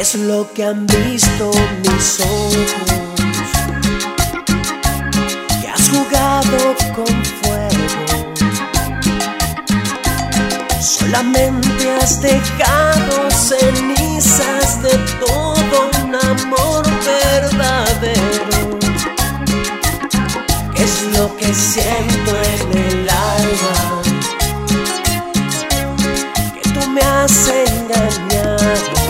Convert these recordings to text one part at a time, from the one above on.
es lo que han visto mis ojos? Que has jugado con fuego, solamente has dejado cenizas de todo un amor verdadero. ¿Qué es lo que siento en el alma? Que tú me has engañado.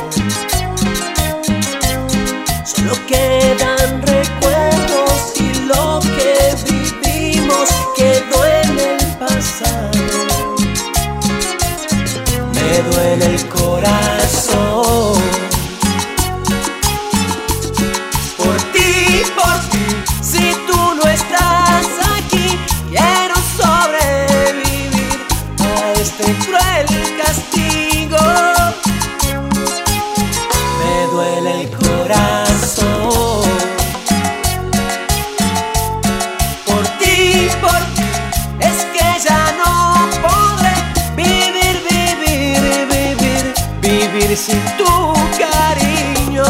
Solo quedan recuerdos y lo que vivimos quedó en el pasado. Me duele el corazón por ti, si tú no estás aquí. Quiero sobrevivir a este cruel castigo. Me duele el corazón por ti, es que ya no podré vivir sin tu cariño.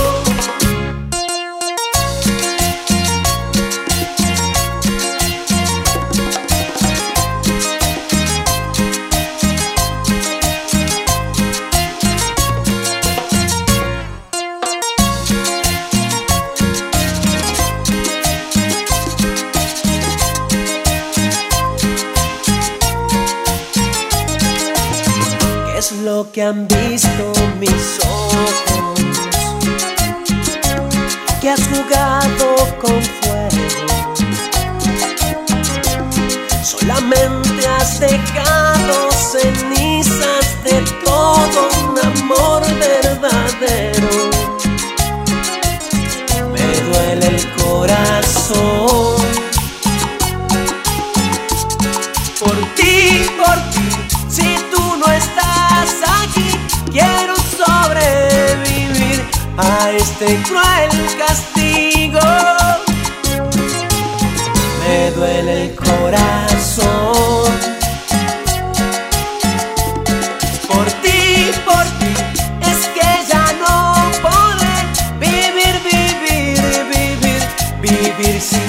¿Qué es lo que han visto mis ojos? Que has jugado con fuego, solamente has dejado cenizas de todo un amor verdadero. Me duele el corazón por ti, si tú no estás aquí. Quiero sobrevivir a este cruel castigo. Me duele el corazón por ti, es que ya no podré vivir sin